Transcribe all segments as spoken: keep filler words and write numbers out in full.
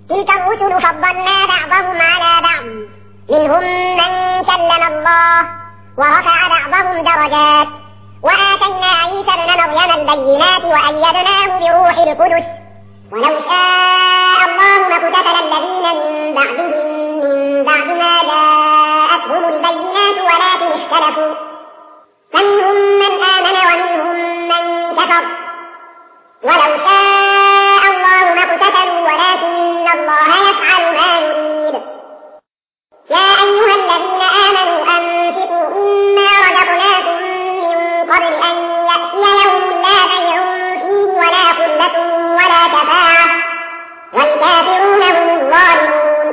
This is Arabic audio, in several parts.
تلك الرسل فضلنا بعضهم على بعض منهم من كلم الله ورفع بعضهم درجات وآتينا عيسى ابن مريم البينات وأيدناه بروح القدس ولو شاء الله ما اقتتل الذين من بعدهم من بعد ما جاءتهم البينات ولكن اختلفوا فمنهم من آمن ومنهم من كفر ولو شاء الله ما اقتتلوا ولكن الله يفعل ما يريد. يا أيها الذين آمنوا أنفقوا مما رزقناكم من قبل أن يأتي يوم لا بيع فيه ولا خلة ولا شفاعة والكافرون هم الظالمون.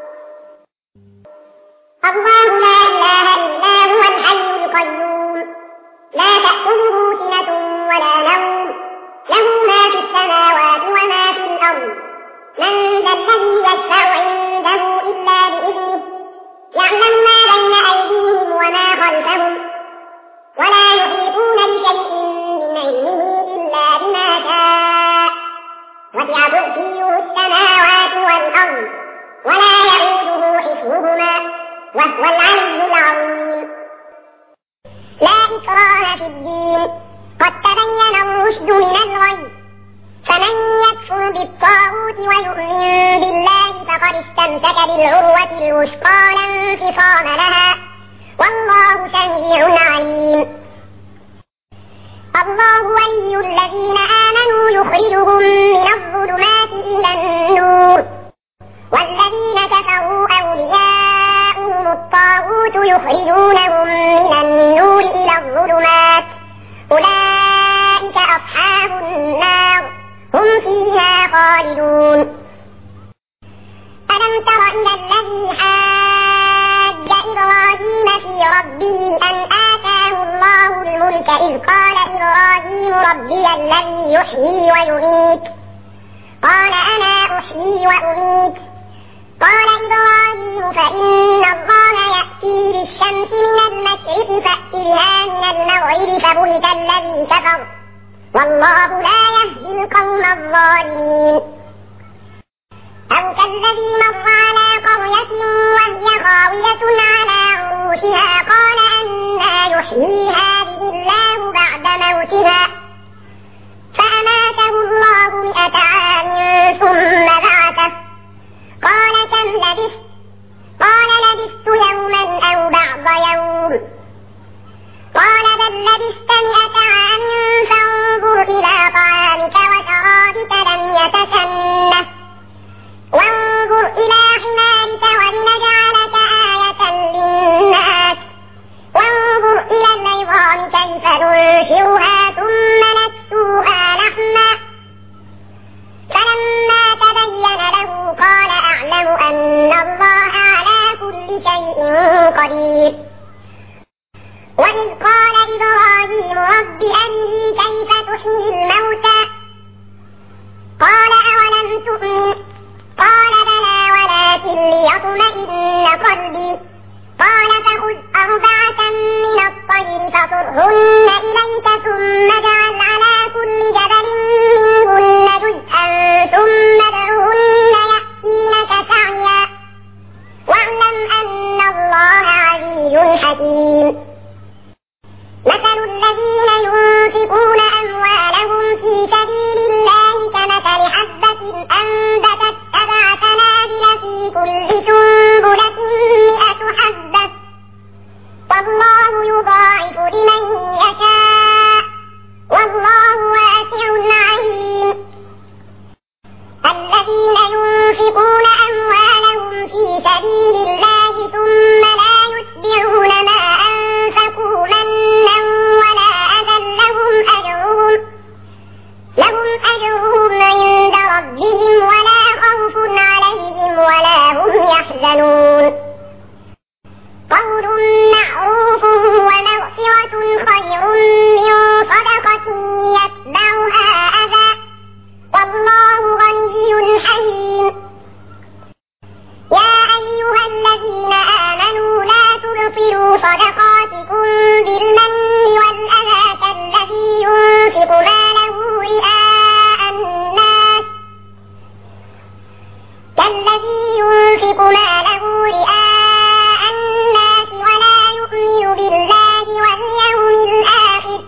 الله لا إله إلا هو الحي القيوم لا تأخذه سنة ولا نوم له ما في السماوات وما في الأرض من ذا الذي يشفع عنده إلا بإذنه يعلم ما بين أيديهم وما خلفهم ولا يحيطون بشيء من علمه إلا بما شاء وسع كرسيه السماوات والأرض ولا يئوده حفظهما وهو العلي العظيم. لا إكراه في الدين قد تبين الرشد من الغي فمن يكفر بالطاغوت ويؤمن بالله فقد استمسك بالعروة الوثقى لا انفصام لها والله سميع عليم. الله ولي الذين آمنوا يخرجهم من الظلمات إلى النور والذين كفروا أولياؤهم الطاغوت يخرجونهم من النور إلى الظلمات أولئك أصحاب النار هم فيها خالدون. ألم تر إلى الذي حاج إبراهيم في ربه أن آتاه الله الملك إذ قال إبراهيم ربي الذي يحيي ويميت قال أنا أحيي وأميت قال إبراهيم فإن الله يأتي بالشمس من المشرق فأت بها من المغرب فبهت الذي كفر والله لا يهدي القوم الظالمين. أو كالذي مر على قرية وهي خاوية على عروشها قال أنى يحيي هذه الله بعد موتها فأماته الله مئة عام ثم بعثه قال كم لبثت قال لبثت يوما أو بعض يوم قال بل لبثت مئة عام فانظر إلى طعامك وشرابك لم يتسنه وانظر إلى حمارك ولنجعلك آية للناس وانظر إلى العظام كيف ننشرها ثم نكسوها لحما فلما تبين له قال أعلم أن الله على كل شيء قدير. وإذ قال إبراهيم رب أرني كيف تحيي الموتى قال أولم تؤمن قال بلى ولكن ليطمئن قلبي قال فخذ أربعة من الطير فصرهن إليك ثم اجعل على كل جبل منهن جزءا ثم ادعهن يأتينك سعيا واعلم أن الله عزيز حكيم. مثل الذين ينفقون أموالهم في سبيل الله كمثل حبة أنبتت سبع سنابل في كل سنبلة مئة حبة والله يضاعف لمن يشاء والله واسع عليم. الذين ينفقون أموالهم في سبيل الله ثم لا يتبعون ما أنفقوا منا ولا أذى لهم أجرهم لهم أجرهم عند ربهم ولا خوف عليهم ولا هم يحزنون. قول معروف ومغفرة خير من صدقة يتبعها أذى والله غني حليم. يا أيها الذين آمنوا لا تبطلوا صدقاتكم بالمن والأذى كالذي ينفق ماله رئاء الناس ينفق ماله رئاء الناس ولا يؤمن بالله واليوم الآخر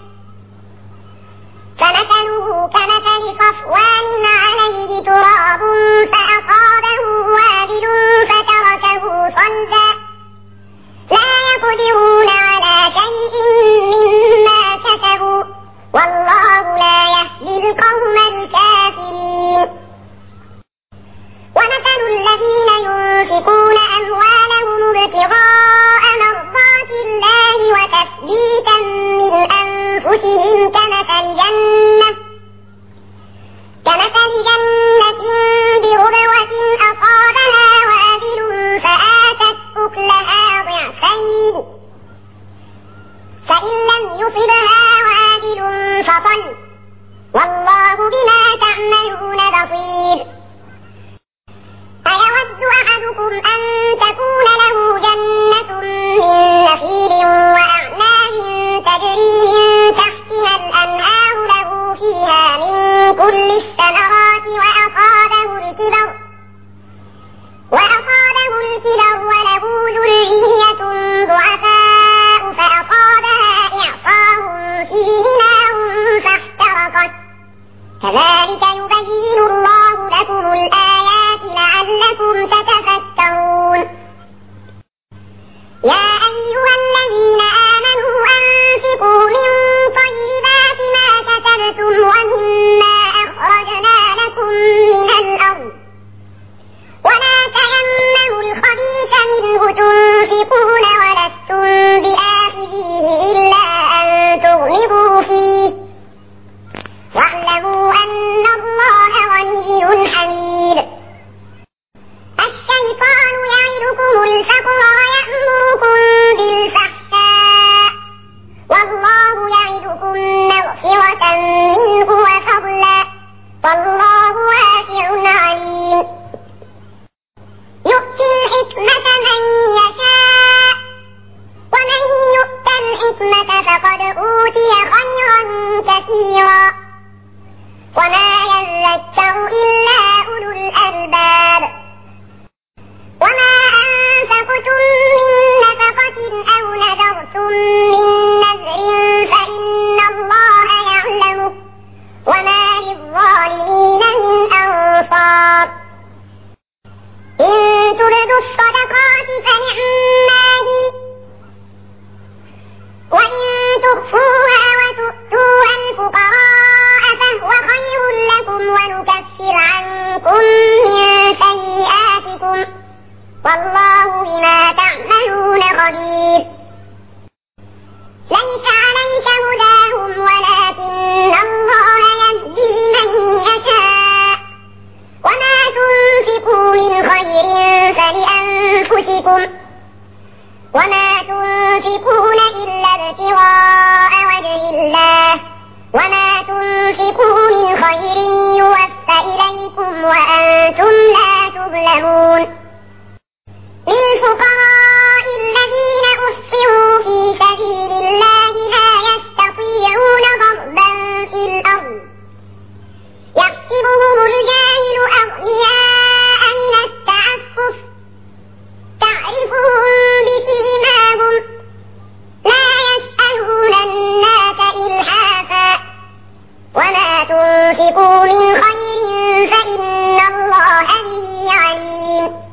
فمثله كمثل صفوان عليه تراب فأصابه وابل فتركه صلدا لا يقدرون على شيء مما كسبوا والله لا يهدي القوم الكافرين. ومثل الذين ينفقون أموالهم ابتغاء مرضات الله وتثبيتا من أنفسهم كمثل جنة كمثل جنة بربوة أصابها وابل فآتت أكلها ضعفين فإن لم يصبها وابل فطل والله بما تعملون بصير. أيود أحدكم أن تكون له جنة من نخيل وأعناب تجري من تحتها الأنهار له فيها من كل الثمرات وأصابه الكبر وأصابه الكبر وله ذرية ضعفاء فأصابها إعصار فيه نار فاحترقت كذلك يبين الله لكم الآيات لعلكم تتفكرون. يا أيها الذين آمنوا أنفقوا من طيبات ما كسبتم ومما أخرجنا لكم من الأرض ولا تيمموا الخبيث منه تنفقون ولستم بآخذيه إلا أن تغلبوا فيه واعلموا أن الله غني حميد. الشيطان يعدكم الفقر ويأمركم بالفحشاء والله يعدكم مغفرة منه وفضلا والله واسع عليم. يؤتي الحكمة من يشاء ومن يؤت الحكمة فقد أوتي خيرا كثيرا وما يذكر إلا أولو الألباب. وما أنفقتم من نفقة أو نذرتم من نذر فإن الله يعلمه وما للظالمين من أنصار. إن تبدوا الصدقات فنعما هي وإن تخفوها وتؤتوها الفقراء فهو خير لكم ونكفر عنكم من سيئاتكم والله بما تعملون خبير. ليس عليك هداهم ولكن الله يهدي من يشاء وما تنفقوا من خير فلأنفسكم وما تنفقون إلا ابتغاء وجه الله وما تنفقوا من خير يوفى إليكم وأنتم لا تظلمون. للفقراء الذين أحصروا في سبيل الله لا يستطيعون ضربا في الأرض يحسبهم الجاهل أغنياء من التعفف تعرفهم بسيماهم لا يسألون الناس إلحافا وما تنفقوا من خير فإن الله به عليم.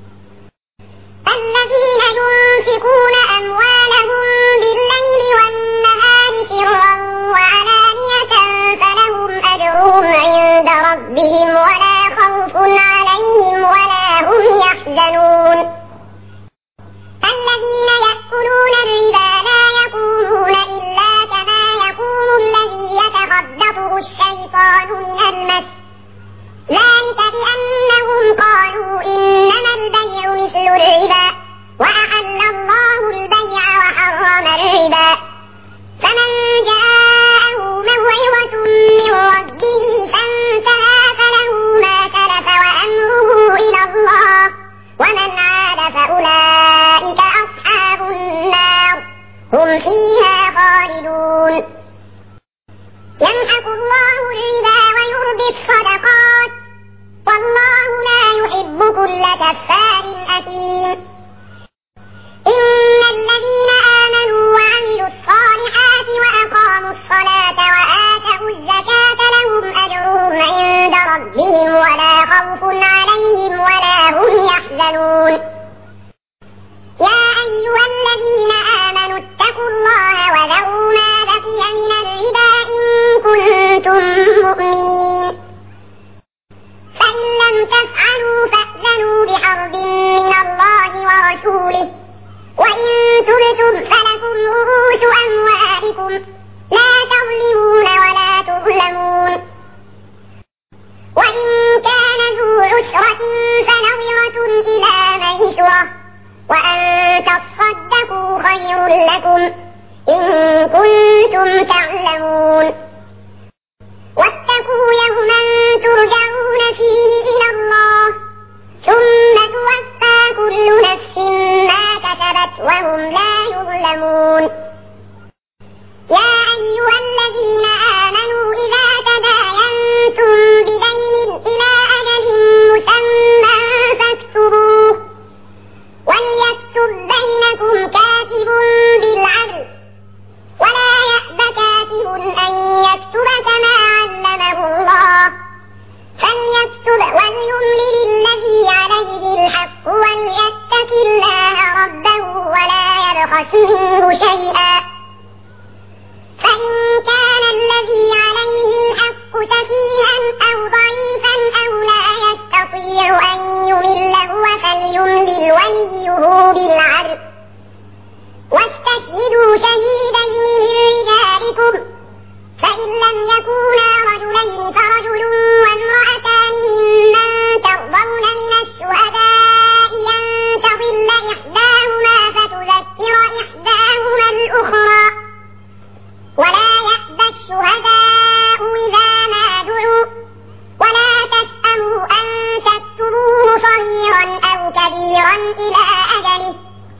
الذين ينفقون أموالهم بالليل والنهار سرا وعلانية فلهم أجرهم عند ربهم ولا خوف عليهم ولا هم يحزنون. الذين يأكلون الربا لا يقومون إلا كما يقوم الذي يتخبطه الشيطان من المس ذلك بأنهم قالوا إنما البيع مثل الربا وأحل الله البيع وحرم الربا. فمن جاءه موعظة من ربه فانتهى فله ما سلف وأمره إلى الله ومن عاد فأولئك أصحاب النار هم فيها خالدون. يمحق الله الربا ويربي الصدقات والله لا يحب كل كفار فنظرة إلى ميسرة وأن تصدقوا خير لكم إن كنتم تعلمون واتقوا يوما ترجعون فيه إلى الله ثم توفى كل نفس ما كسبت وهم لا يظلمون يا أيها الذين آمنوا إذا تداينتم بدين إلى أجل مسمى فاكتبوه وليكتب بينكم كاتب بالعدل ولا يأب كاتب أن يكتب كما علمه الله فليكتب وليملل الذي عليه الحق وليتق الله ربه ولا يبخس منه شيئا فإن كان الذي عليه الحق سفيها أو ضعيفا أو لا يستطيع أن يمل هو فليملل وليه بالعدل واستشهدوا شهيدين من رجالكم فإن لم يكونا رجلين فرجل وامرأتان ممن ترضون من الشهداء أن تضل إحداهما فتذكر إحداهما الأخرى ولا يأبى الشهداء إذا ما دعوا ولا تسأموا أن تكتبوه صغيرا أو كبيرا إلى أجله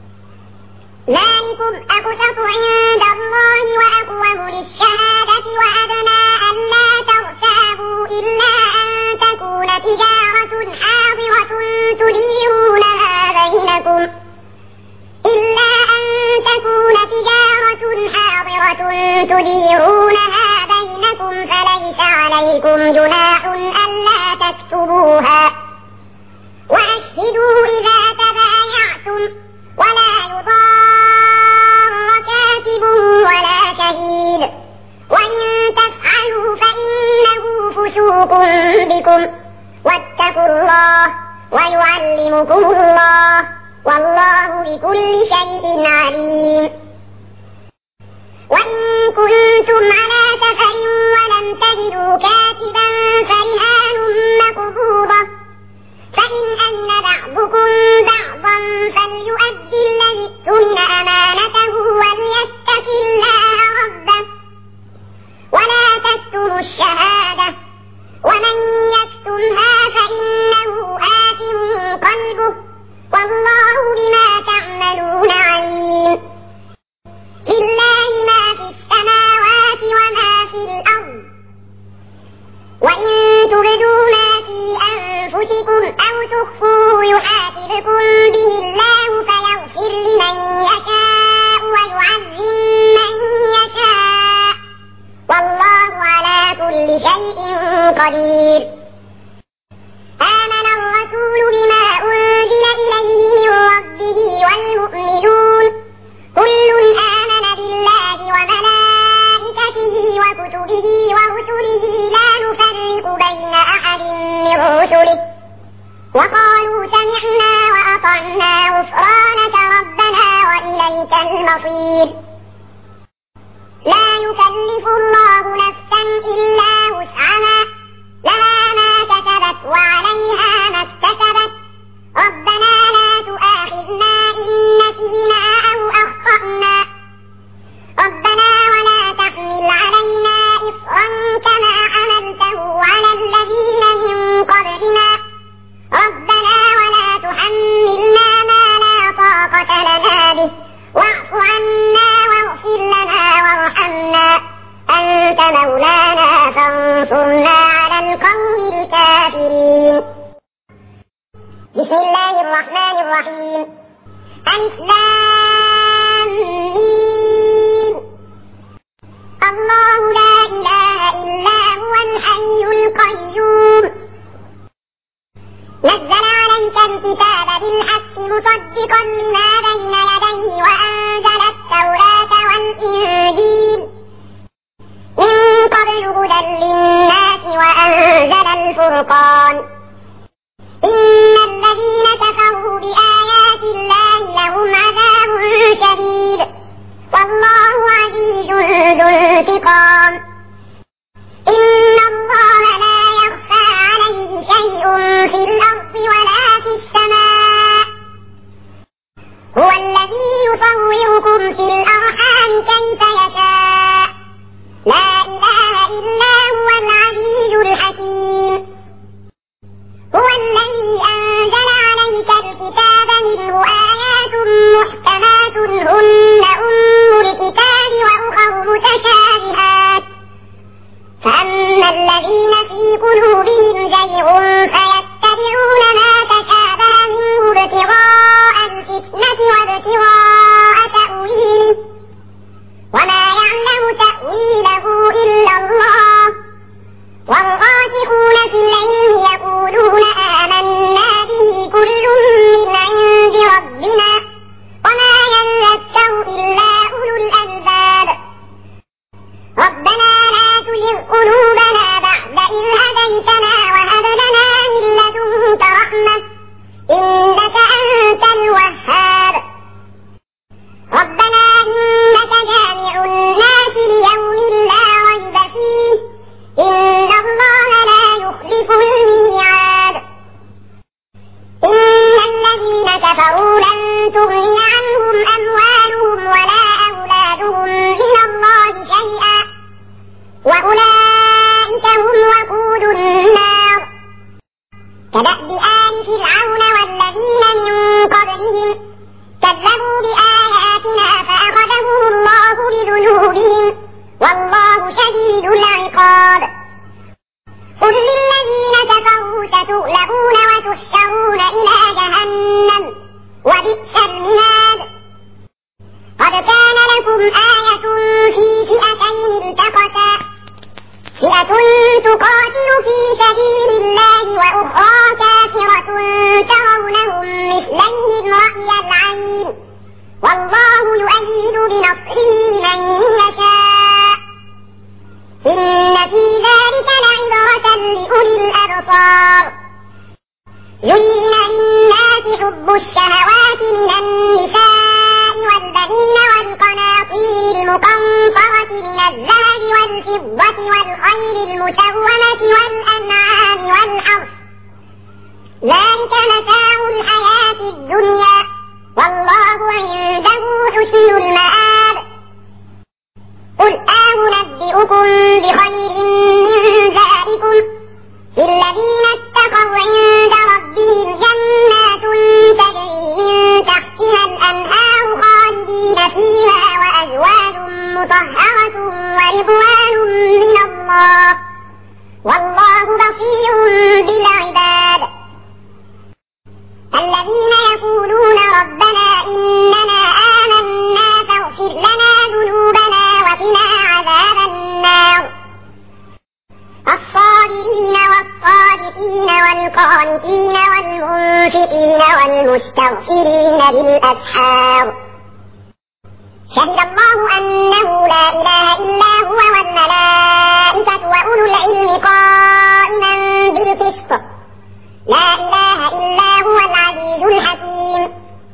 ذلكم أقسط عند الله وأقوم للشهادة وأدنى ألا ترتابوا إلا أن تكون تجارة حاضرة تديرونها بينكم إلا أن تكون تجارة حاضرة تديرونها بينكم فليس عليكم جناح ألا تكتبوها وأشهدوا إذا تبايعتم ولا يضار كاتب ولا شهيد وإن تفعلوا فإنه فسوق بكم واتقوا الله ويعلمكم الله والله بكل شيء عليم وإن كنتم على سفر ولم تجدوا كاتبا فرهان مقبوضة فإن أمن بعضكم بعضا فليؤدي الذي اؤتمن أمانته وليتق الله ربه ولا تكتموا الشهادة ومن يكتمها فإنه آثم قلبه والله بما تعملون عليم لله ما في السماوات وما في الأرض وإن تبدوا ما في أنفسكم أو تخفوه يحاسبكم به الله فيغفر لمن يشاء ويعذب من يشاء والله على كل شيء قدير آمن الرسول بما أنزل إليه من ربه والمؤمنون كل آمن بالله وملائكته وكتبه ورسله لا نفرق بين أحد من رسله وقالوا سمعنا وأطعنا غفرانك ربنا وإليك المصير لا يكلف الله نفسا إلا وسعها لها ما كسبت وعليها ما اكتسبت ربنا لا تؤاخذنا إن نسينا أو أخطأنا ربنا ولا تحمل علينا إصرا كما حملته على الذين من قبلنا ربنا ولا تحملنا ما لا طاقة لنا به واعف عنا واغفر لنا وارحمنا أنت مولانا فانصرنا على القوم الكافرين بسم الله الرحمن الرحيم ألف لام ميم الله لا إله إلا هو الحي القيوم نزل عليك الكتاب بالحق مصدقا لما بين يديه وأنزل التوراة والإنجيل من قبل هدى للناس وأنزل الفرقان إن الذين كفروا بآيات الله لهم عذاب شديد والله عزيز ذو انتقام إن الله لا يخفى عليه شيء في الأرض ولا إنك أنت الوهاب ربنا إنك جامع الناس ليوم لا ريب فيه إن الله لا يخلف الميعاد إن الذين كفروا لن تغني عنهم أموالهم ولا أولادهم من الله شيئا وأولئك هم وقود النار كدأب آل فرعون والذين من قبلهم كذبوا بآياتنا فأخذهم الله بذنوبهم والله شديد العقاب قل للذين كفروا ستغلبون وتحشرون إلى جهنم وبئس المهاد قد كان لكم آية في فئتين التقتا فئة تقاتل في سبيل الله وأخرى كافرة ترونهم مثليهم رأي العين والله يؤيد بنصره من يشاء إن في ذلك لعبرة لأولي الأبصار زين للناس حب الشهوات من النساء والبنين والقناطير المقنطرة من الذهب والفضة والخيل المسومة والأنعام والحرث ذلك متاع الحياة الدنيا والله عنده حسن المآب قل أنبئكم بخير من ذلكم للذين اتقوا عند ربهم جنات تجري من تحتها الأنهار خالدين فيها وأزواج مطهرة ورضوان من الله والله بصير بالعباد الذين يقولون ربنا إننا آمنا فاغفر لنا ذنوبنا وقنا عذاب النار الصابرين والصادقين والقانتين والمنفقين والمستغفرين بالأسحار شهد الله أنه لا إله إلا هو والملائكة وأولو العلم قائما بالقسط لا إله إلا هو العزيز الحكيم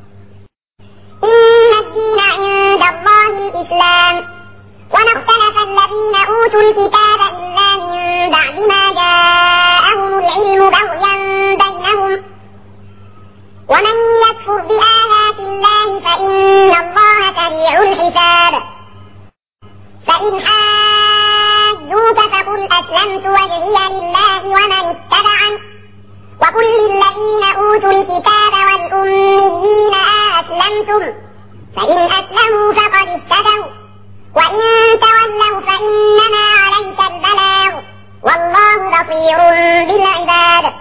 إن الدين عند الله الإسلام وما اختلف الذين أوتوا الكتاب إلا من بعد ما جاءهم العلم بغيا بينهم ومن يكفر بآيات الله فإن الله سريع الحساب فإن حاجوك فقل أسلمت وجهي لله ومن اتبعني وقل للذين أوتوا الكتاب والأميين أسلمتم فإن أسلموا فقد اهتدوا وإن تولوا فإنما عليك البلاغ والله بصير بالعباد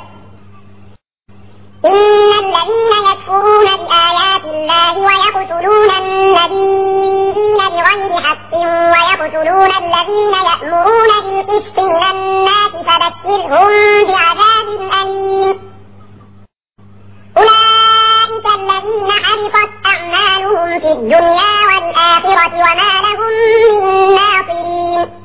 إن الذين يكفرون بآيات الله ويقتلون النبيين بغير حق ويقتلون الذين يأمرون بالقسط من الناس فبشرهم بعذاب أليم أولئك الذين حبطت أعمالهم في الدنيا والآخرة وما لهم من ناصرين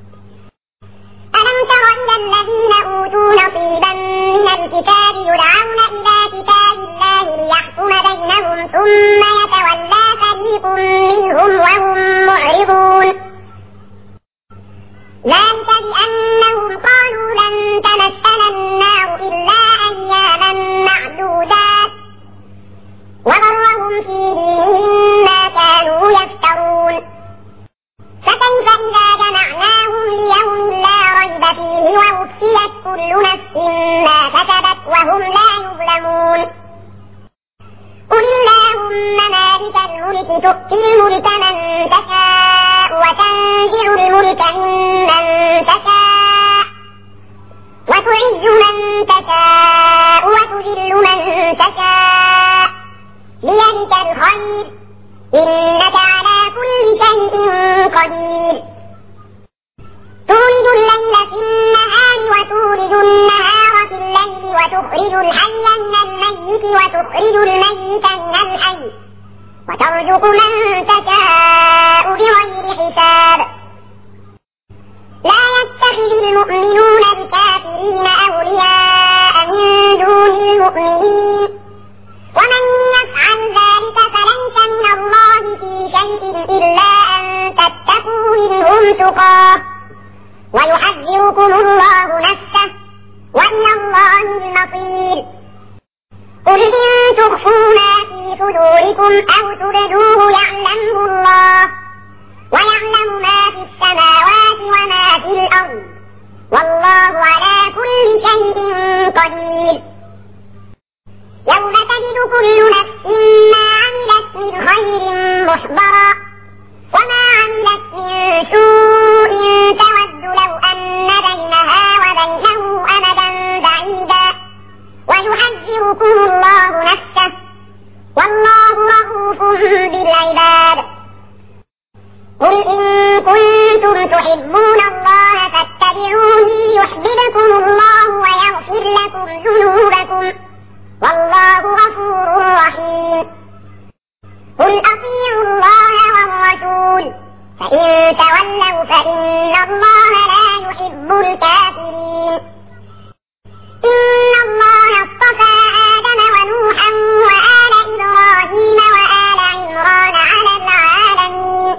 ألم تر إلى الذين أوتوا نصيبا من الكتاب يدعون إلى كتاب الله ليحكم بينهم ثم يتولى فريق منهم وهم معرضون ذلك بأنهم قالوا لن تمسنا النار إلا أياما معدودات وغرهم في دينهم ما كانوا يفترون فكيف إذا جمعناهم ليوم لا ريب فيه ووفيت كل نفس ما كسبت وهم لا يظلمون قل اللهم مالك الملك تؤتي الملك من تشاء وتنزع الملك ممن تشاء وتعز من تشاء وتذل من تشاء بيدك الخير إنك على كل شيء قدير تولد الليل في النهار وتولد النهار في الليل وتخرج الحي من الميت وتخرج الميت من الحي وترزق من تشاء بغير حساب لا يتخذ المؤمنون الكافرين أولياء من دون المؤمنين ليس من الله في شيء إلا أن تتقوا منهم تقاه ويحذركم الله نفسه وإلى الله المصير. قل إن تخفوا ما في صدوركم أو تبدوه يعلمه الله ويعلم ما في السماوات وما في الأرض والله على كل شيء قدير. يوم تجد كل نفس ما عملت من خير محضرا وما عملت من سوء تود لو أن بينها وبينه أمدا بعيدا ويحذركم الله نفسه والله رؤوف بالعباد. قل إن كنتم تحبون الله فاتبعوني يحببكم الله ويغفر لكم ذنوبكم والله غفور رحيم. قل أطيعوا الله والرسول فإن تولوا فإن الله لا يحب الكافرين. إن الله اصطفى آدم ونوحا وآل إبراهيم وآل عمران على العالمين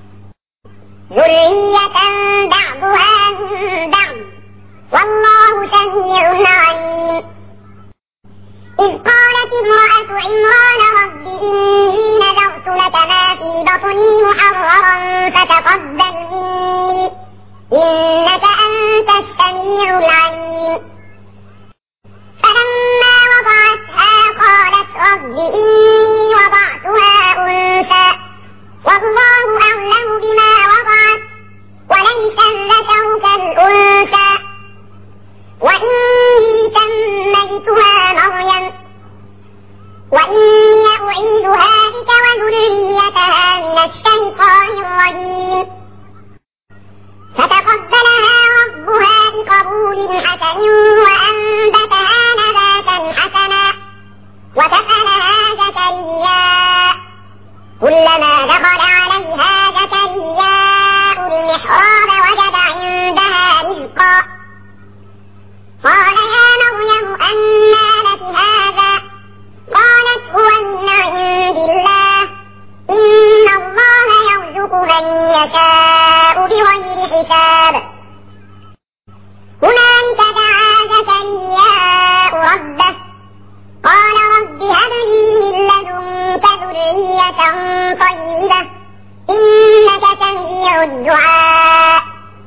ذرية بعضها من بعض والله سميع عليم. إذ قالت امرأة عمران رب إني نذرت لك ما في بطني محررا فتقبل مني إنك أنت السميع العليم. فلما وضعتها قالت رب إني وضعتها أنثى والله أعلم بما وضعت وليس الذكر كالأنثى وإني سميتها مريم وإني أعيذها بك وذريتها من الشيطان الرجيم. فتقبلها ربها بقبول حسن وأنبتها نباتا حسنا وكفلها زكريا كلما دخل عليها زكرياء المحراب وجد عندها رزقا قال يا مريم أنى لك هذا قالت هو من عند الله إن الله يرزق من يشاء بغير حساب. هنالك دعا زكرياء ربه قال رب هب لي من لدنك ذرية طيبة إنك سميع الدعاء.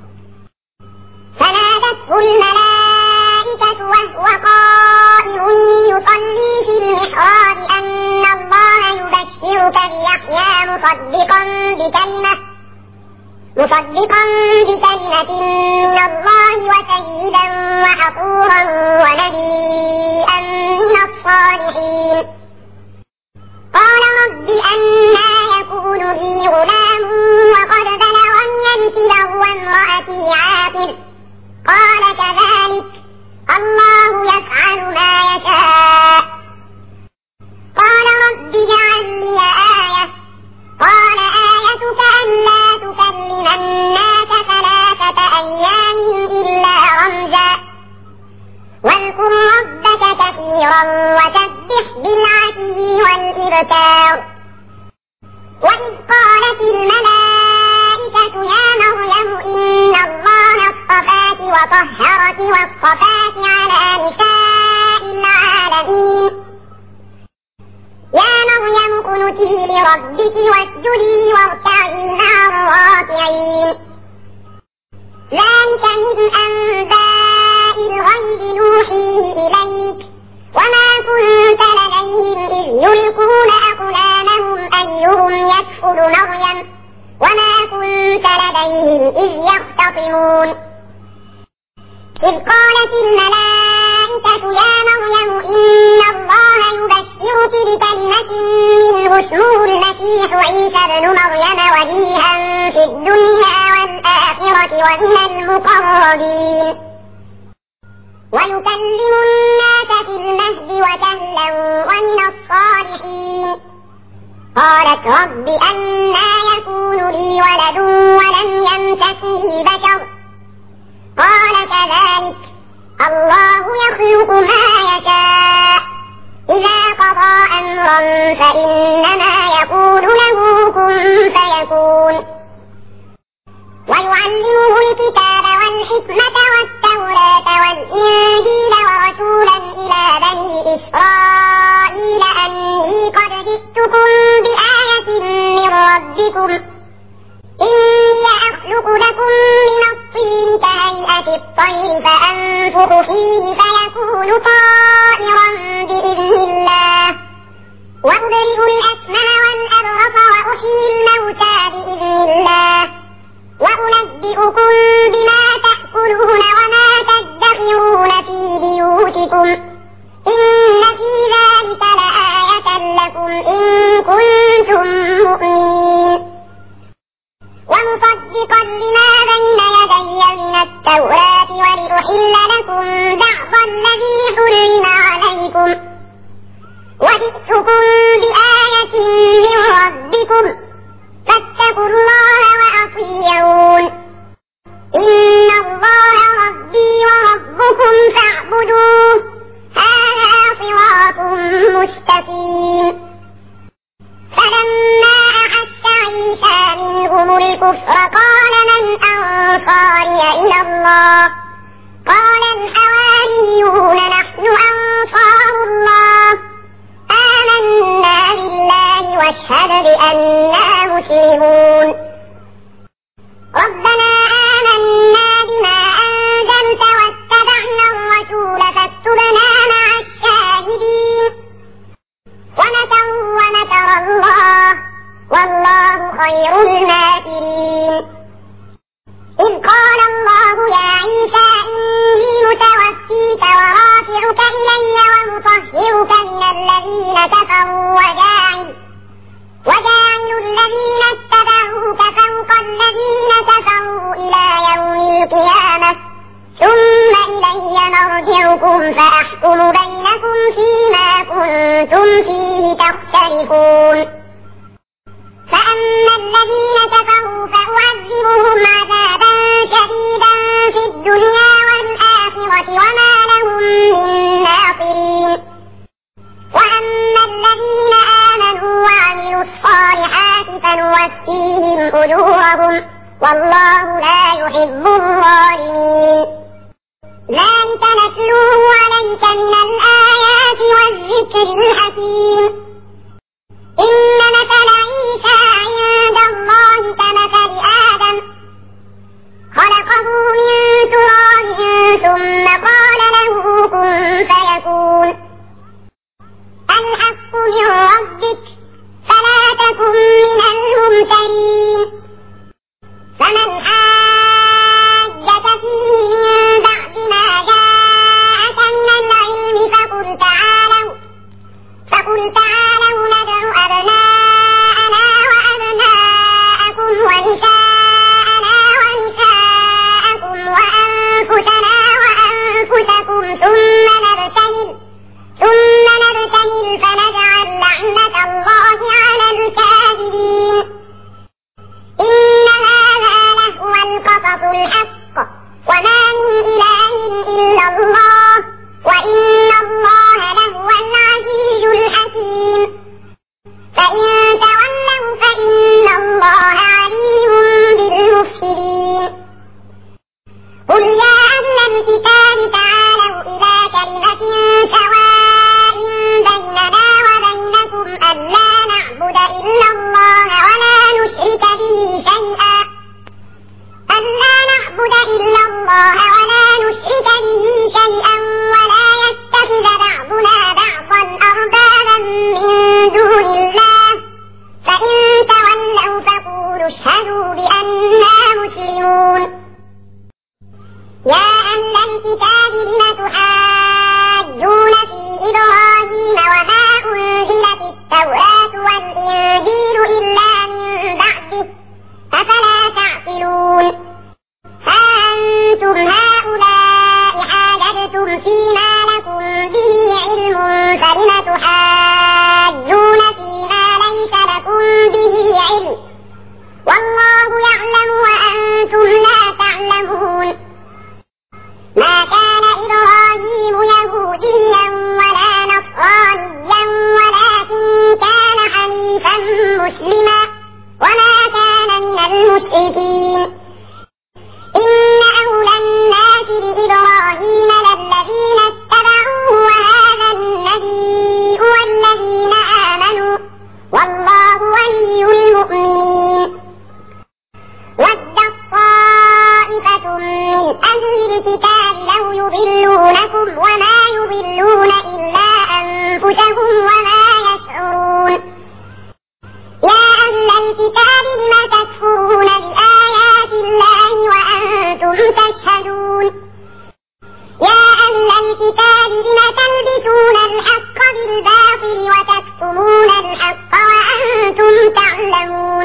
فنادته الملائكة وهو قائم يصلي في المحراب أن الله يبشرك بيحيى مصدقا بكلمة مصدقا بكلمة من الله وسيدا وحصورا ونبيا من الصالحين. قال رب أنى يكون لي غلام وقد بلغني الكبر وامرأتي عاقر قال كذلك الله يفعل ما يشاء. قال رب اجعل لي آية قال آيتك ألا تكلم الناس ثلاثة أيام إلا رمزا واذكر ربك كثيرا وسبح بالعشي والإبكار. وإذ قالت الملائكة يا مريم إن الله اصطفاك وطهرك واصطفاك على نساء العالمين يا مريم اقنتي لربك واسجدي واركعي مع الراكعين. ذلك من أنباء الغيب نوحيه إليك وما كنت لديهم إذ يلقون أقلامهم أيهم يكفل مريم وما كنت لديهم إذ يختصمون. إذ قالت الملائكة يا مريم إن الله يبشرك بكلمة منه اسمه المسيح عيسى ابن مريم وجيها في الدنيا والآخرة ومن المقربين ويكلم الناس في المهد وكهلا ومن الصالحين. قالت رب أنى يكون لي ولد ولم يمسسني بشر قال كذلك الله يخلق ما يشاء إذا قضى أمرا فإنما يقول له كن فيكون ويعلمه الكتاب والحكمة والتوراة والإنجيل ورسولا إلى بني إسرائيل أني قد جئتكم بآية من ربكم إني أخلق لكم من الطين كهيئة الطير فأنفخ فيه فيكون طائرا بإذن الله وأبرئ الأكمه والأبرص وأحيي الموتى بإذن الله وأنبئكم بما تأكلون وما تدخرون في بيوتكم إن في ذلك لآية لكم إن كنتم مؤمنين ومصدقا لما بين يدي من التوراة ولأحل لكم بعض الذي حرم عليكم وجئتكم بآية من ربكم فاتقوا الله وأطيعون إن الله ربي وربكم فاعبدوه هذا صراط مستقيم فلما أحس عيسى منهم الكفر قال من أنصاري إلى الله قال الحواريون نحن أنصار الله آمنا بالله واشهد بأننا مسلمون ربنا آمنا بما أنزلت واتبعنا الرسول فاكتبنا مع الشاهدين ومكروا ومكر الله والله خير الماكرين إذ قال الله يا عيسى إني متوفيك ورافعك إلي ومطهرك من الذين كفروا وجاعل وجاعل الذين اتبعوك فوق الذين كفروا إلى يوم القيامة ثم إلي مرجعكم فأحكم بينكم فيما كنتم فيه تختلفون فأما الذين كفروا فأعذبهم عذابا شديدا في الدنيا والآخرة وما لهم من ناصرين وأما الذين آمنوا وعملوا الصالحات فنوفيهم أجورهم والله لا يحب الظالمين ذلك نتلوه عليك من الآيات والذكر الحكيم إن مثل عيسى عند الله كمثل آدم خلقه من تراب ثم قال له كن فيكون الحق من ربك فلا تكن من الممترين فمن حاجك فيه من بعد ما جاءك من العلم فقل تعالوا فقل تعالوا ندع أبناءنا وأبناءكم ونساءنا ونساءكم وأنفسنا وأنفسكم ثم نبتهل ثم نبتهل فنجعل لعنة الله على الكاذبين إن هذا لهو القصص الحق وما من إله إلا الله وإن الله لهو العزيز الحكيم فإن تولوا فإن الله عليم بالمفسدين قل يا أهل الكتاب تعالوا إلى بالباطل وتكتمون الحق وأنتم تعلمون.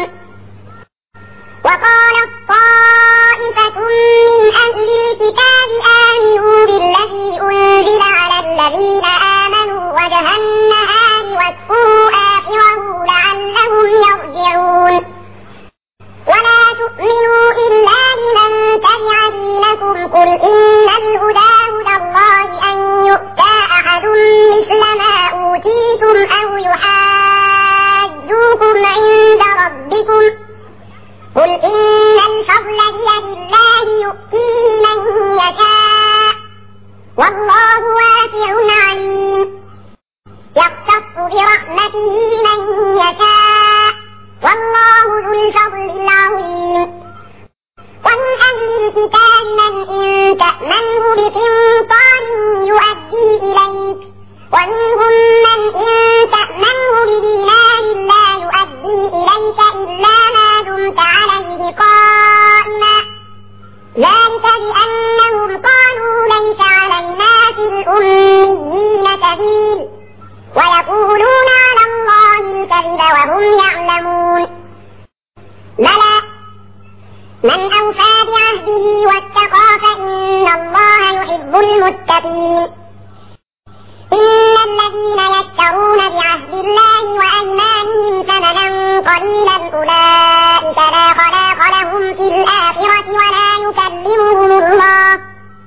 وقالت طائفة من أهل الكتاب آمنوا بالذي أنزل على الذين آمنوا وجه النهار واكفروا آخره لعلهم يرجعون. ولا تؤمنوا إلا لمن تبع دينكم قل إن الهدى هدى الله أن يؤتى أحد مثل ما أوتيتم أو يحاجوكم عند ربكم قل إن الفضل بيد الله يؤتيه من يشاء والله واسع عليم. يختص برحمته من يشاء والله ذو الفضل العظيم. ومن أهل الكتاب من إن تأمنه بقنطار يؤديه إليك ومنهم من إن تأمنه بدينار لا يؤديه إليك إلا ما دمت عليه قائما ذلك بأنهم قالوا ليس علينا في الأميين سبيل ويقولون على الله الكذب وهم يعلمون. بلى من أوفى بعهده واتقى فإن الله يحب المتقين. إن الذين يشترون بعهد الله وأيمانهم ثمنا قليلا أولئك لا خلاق لهم في الآخرة ولا يكلمهم الله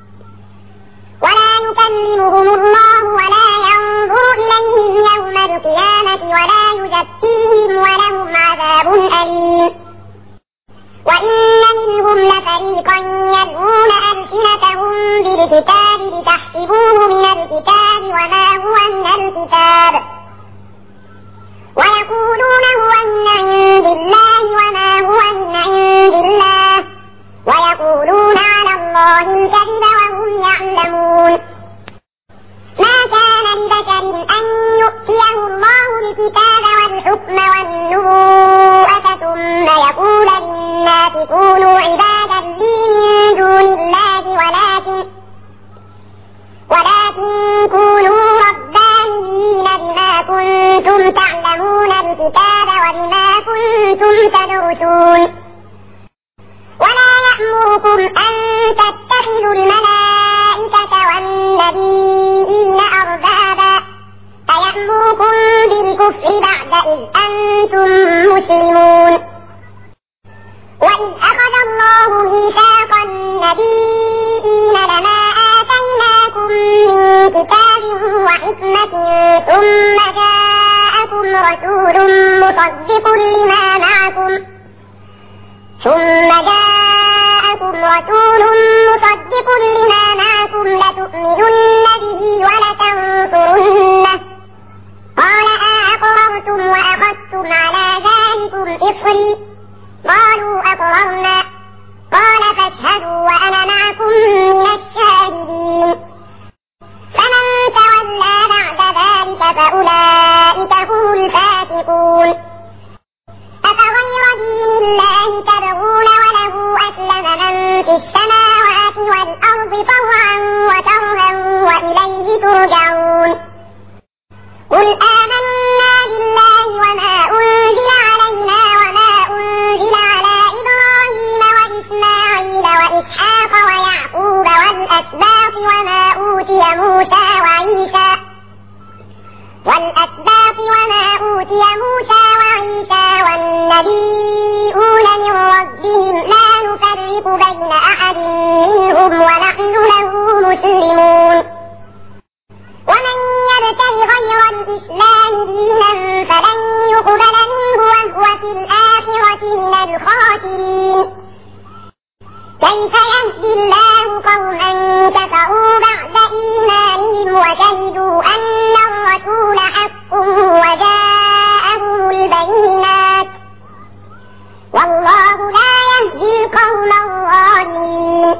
ولا يكلمهم الله ولا ينظر إليهم يوم القيامة ولا يزكيهم ولهم عذاب أليم. وإن منهم لفريقا يلوون ألسنتهم بالكتاب لتحسبوه من الكتاب وما هو من الكتاب ويقولون هو من عند الله وما هو من عند الله ويقولون على الله الكذب وهم يعلمون. ما كان لبشر أن يؤتيه الله الكتاب والحكم والنبوءة ثم يقول للناس كونوا عبادا لي من دون الله ولكن ولكن كونوا ربانيين بما كنتم تعلمون الكتاب وبما كنتم تدرسون. ولا يأمركم أن تتخذوا الملائكة والنبيين أربابا أيأمركم بالكفر بعد إذ أنتم مسلمون. وإذ أخذ الله ميثاق النبيين لما آتيناكم من كتاب وحكمة ثم جاءكم رسول مصدق لما معكم ثم جاءكم رسول مصدق لما معكم لتؤمنن به ولتنصرنه قال أأقررتم وأخذتم على ذلكم إصري قالوا أقررنا قال فاشهدوا وأنا معكم من الشاهدين. فمن تولى بعد ذلك فأولئك هم الفاسقون. أفغير دين الله تبغون وله أسلم من في السماوات والأرض طوعا وكرها وإليه ترجعون. قل آمنا بالله وما أنزل علينا وما أنزل على إبراهيم وإسماعيل وإسحاق ويعقوب والأسباط وما أوتي موسى وعيسى والأسباط وما أوتي موسى وعيسى والنبيون من ربهم لا نفرق بين أحد منهم ونحن له مسلمون. ومن يبتغ غير الإسلام دينا فلن يقبل منه وهو في الآخرة من الخاسرين. كيف يهدي الله قوما كفروا بعد إيمانهم وشهدوا أن الرسول حق وجاءهم البينات والله لا يهدي القوم الظالمين.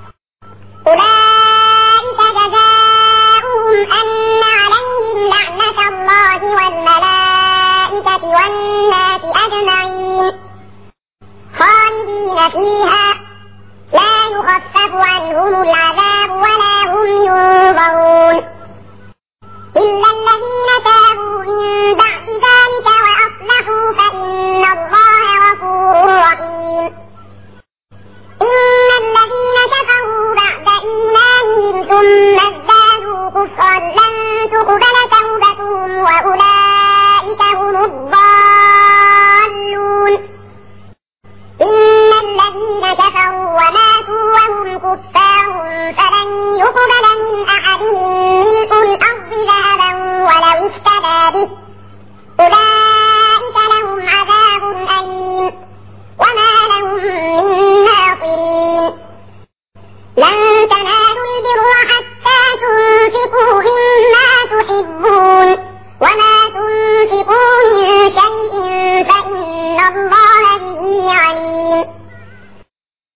أولئك جزاؤهم أن عليهم لعنة الله والملائكة والناس أجمعين خالدين فيها لا يخفف عنهم العذاب ولا هم ينظرون. إلا الذين تابوا